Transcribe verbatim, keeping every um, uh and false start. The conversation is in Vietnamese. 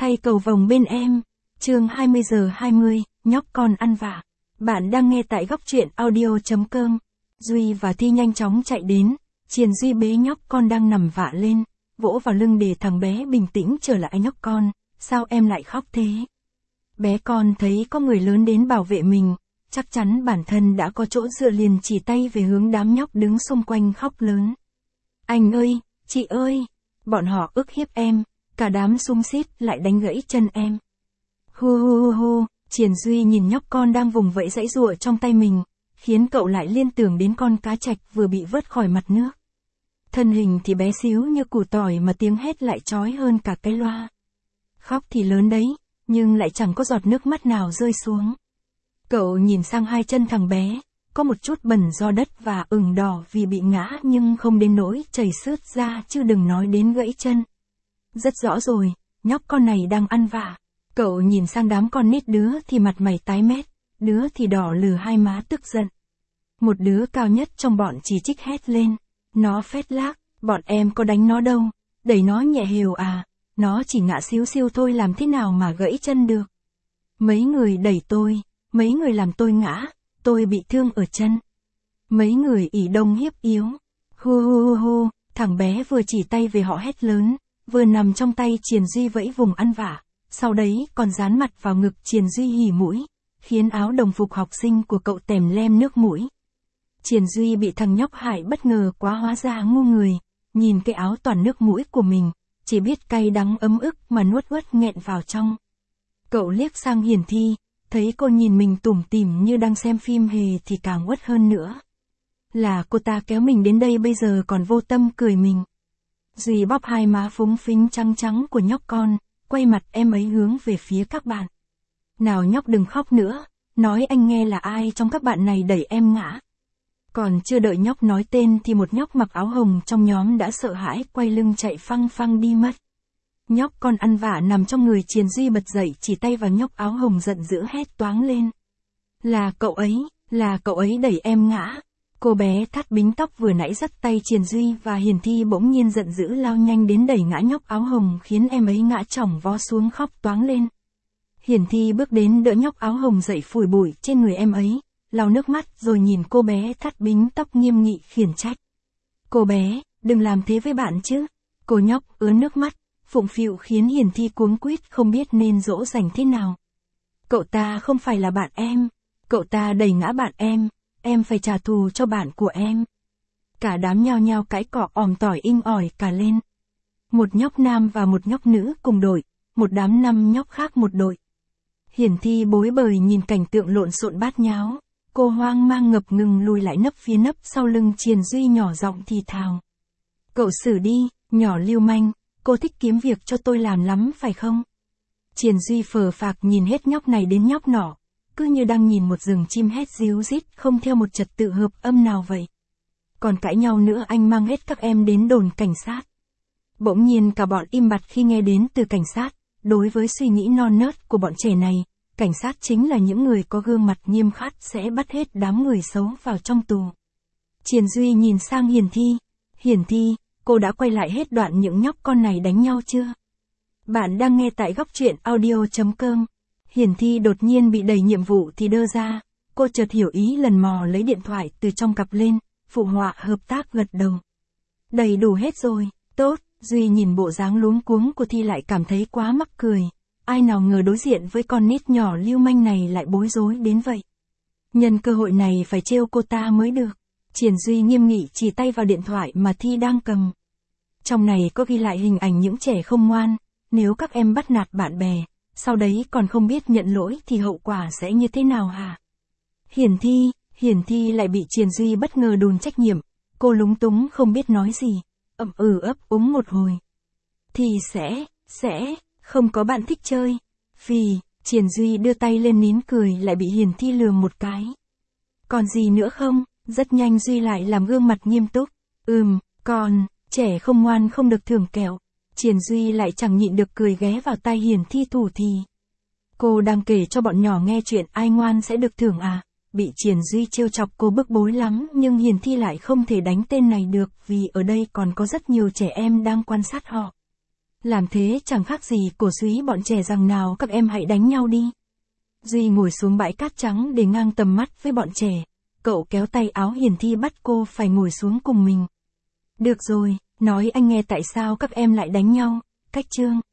Hay cầu vồng bên em. Chương hai mươi giờ hai mươi, nhóc con ăn vạ. Bạn đang nghe tại góc truyện audio.com. Duy và Thi nhanh chóng chạy đến, Triền Duy bế nhóc con đang nằm vạ lên, vỗ vào lưng để thằng bé bình tĩnh trở lại. Nhóc con, sao em lại khóc thế? Bé con thấy có người lớn đến bảo vệ mình, chắc chắn bản thân đã có chỗ dựa liền chỉ tay về hướng đám nhóc đứng xung quanh khóc lớn. Anh ơi, chị ơi, bọn họ ức hiếp em, cả đám xung xít lại đánh gãy chân em. Hu hu hu hu, Triền Duy nhìn nhóc con đang vùng vẫy giãy giụa trong tay mình, khiến cậu lại liên tưởng đến con cá trạch vừa bị vớt khỏi mặt nước. Thân hình thì bé xíu như củ tỏi mà tiếng hét lại chói hơn cả cái loa. Khóc thì lớn đấy, nhưng lại chẳng có giọt nước mắt nào rơi xuống. Cậu nhìn sang hai chân thằng bé, có một chút bẩn do đất và ửng đỏ vì bị ngã nhưng không đến nỗi chảy xước ra chứ đừng nói đến gãy chân. Rất rõ rồi, nhóc con này đang ăn vạ. Cậu nhìn sang đám con nít, đứa thì mặt mày tái mét, đứa thì đỏ lừ hai má tức giận. Một đứa cao nhất trong bọn chỉ trích hét lên. Nó phét lác, bọn em có đánh nó đâu, đẩy nó nhẹ hều à, nó chỉ ngã xíu xiu thôi làm thế nào mà gãy chân được. Mấy người đẩy tôi, mấy người làm tôi ngã, tôi bị thương ở chân. Mấy người ỉ đông hiếp yếu. Hu hu hu hu, thằng bé vừa chỉ tay về họ hét lớn, vừa nằm trong tay Triền Duy vẫy vùng ăn vạ, sau đấy còn dán mặt vào ngực Triền Duy hỉ mũi, khiến áo đồng phục học sinh của cậu tèm lem nước mũi. Triền Duy bị thằng nhóc hại bất ngờ quá hóa ra ngu người, nhìn cái áo toàn nước mũi của mình, chỉ biết cay đắng ấm ức mà nuốt uất nghẹn vào trong. Cậu liếc sang Hiển Thi, thấy cô nhìn mình tủm tỉm như đang xem phim hề thì càng uất hơn nữa. Là cô ta kéo mình đến đây bây giờ còn vô tâm cười mình. Duy bóp hai má phúng phính trắng trắng của nhóc con, quay mặt em ấy hướng về phía các bạn. Nào nhóc đừng khóc nữa, nói anh nghe là ai trong các bạn này đẩy em ngã. Còn chưa đợi nhóc nói tên thì một nhóc mặc áo hồng trong nhóm đã sợ hãi quay lưng chạy phăng phăng đi mất. Nhóc con ăn vạ nằm trong người Triền Duy bật dậy chỉ tay vào nhóc áo hồng giận dữ hét toáng lên. Là cậu ấy, là cậu ấy đẩy em ngã. Cô bé thắt bính tóc vừa nãy dắt tay Triền Duy và Hiển Thi bỗng nhiên giận dữ lao nhanh đến đẩy ngã nhóc áo hồng khiến em ấy ngã chỏng vó xuống khóc toáng lên. Hiển Thi bước đến đỡ nhóc áo hồng dậy phủi bụi trên người em ấy, lau nước mắt rồi nhìn cô bé thắt bính tóc nghiêm nghị khiển trách. Cô bé, đừng làm thế với bạn chứ. Cô nhóc ứa nước mắt, phụng phịu khiến Hiển Thi cuống quýt không biết nên dỗ dành thế nào. Cậu ta không phải là bạn em, cậu ta đẩy ngã bạn em, em phải trả thù cho bạn của em. Cả đám nhao nhao cãi cọ òm tỏi inh ỏi cả lên. Một nhóc nam và một nhóc nữ cùng đội, một đám năm nhóc khác một đội. Hiển Thi bối bời nhìn cảnh tượng lộn xộn bát nháo. Cô hoang mang ngập ngừng lùi lại nấp phía nấp sau lưng Triền Duy nhỏ giọng thì thào. Cậu xử đi, nhỏ lưu manh, cô thích kiếm việc cho tôi làm lắm phải không? Triền Duy phờ phạc nhìn hết nhóc này đến nhóc nọ, cứ như đang nhìn một rừng chim hét ríu rít không theo một trật tự hợp âm nào vậy. Còn cãi nhau nữa anh mang hết các em đến đồn cảnh sát. Bỗng nhiên cả bọn im bặt khi nghe đến từ cảnh sát, đối với suy nghĩ non nớt của bọn trẻ này. Cảnh sát chính là những người có gương mặt nghiêm khắc sẽ bắt hết đám người xấu vào trong tù. Triền Duy nhìn sang Hiển Thi. Hiển Thi, cô đã quay lại hết đoạn những nhóc con này đánh nhau chưa? Bạn đang nghe tại góc truyện audio.com. Hiển Thi đột nhiên bị đẩy nhiệm vụ thì đơ ra. Cô chợt hiểu ý lần mò lấy điện thoại từ trong cặp lên, phụ họa hợp tác gật đầu. Đầy đủ hết rồi, tốt. Duy nhìn bộ dáng luống cuống của Thi lại cảm thấy quá mắc cười. Ai nào ngờ đối diện với con nít nhỏ lưu manh này lại bối rối đến vậy. Nhân cơ hội này phải trêu cô ta mới được. Triền Duy nghiêm nghị chỉ tay vào điện thoại mà Thi đang cầm. Trong này có ghi lại hình ảnh những trẻ không ngoan, nếu các em bắt nạt bạn bè, sau đấy còn không biết nhận lỗi thì hậu quả sẽ như thế nào hả? Hiển Thi, Hiển Thi lại bị Triền Duy bất ngờ đùn trách nhiệm, cô lúng túng không biết nói gì, ậm ừ ấp úng một hồi. Thì sẽ, sẽ... Không có bạn thích chơi. Vì, Triền Duy đưa tay lên nín cười lại bị Hiển Thi lườm một cái. Còn gì nữa không? Rất nhanh Duy lại làm gương mặt nghiêm túc. Ừm, còn, trẻ không ngoan không được thưởng kẹo. Triền Duy lại chẳng nhịn được cười ghé vào tai Hiển Thi thủ thì. Cô đang kể cho bọn nhỏ nghe chuyện ai ngoan sẽ được thưởng à? Bị Triền Duy trêu chọc cô bức bối lắm nhưng Hiển Thi lại không thể đánh tên này được vì ở đây còn có rất nhiều trẻ em đang quan sát họ. Làm thế chẳng khác gì cổ súy bọn trẻ rằng nào các em hãy đánh nhau đi. Duy ngồi xuống bãi cát trắng để ngang tầm mắt với bọn trẻ. Cậu kéo tay áo Hiền Thi bắt cô phải ngồi xuống cùng mình. Được rồi, nói anh nghe tại sao các em lại đánh nhau. Cách chương.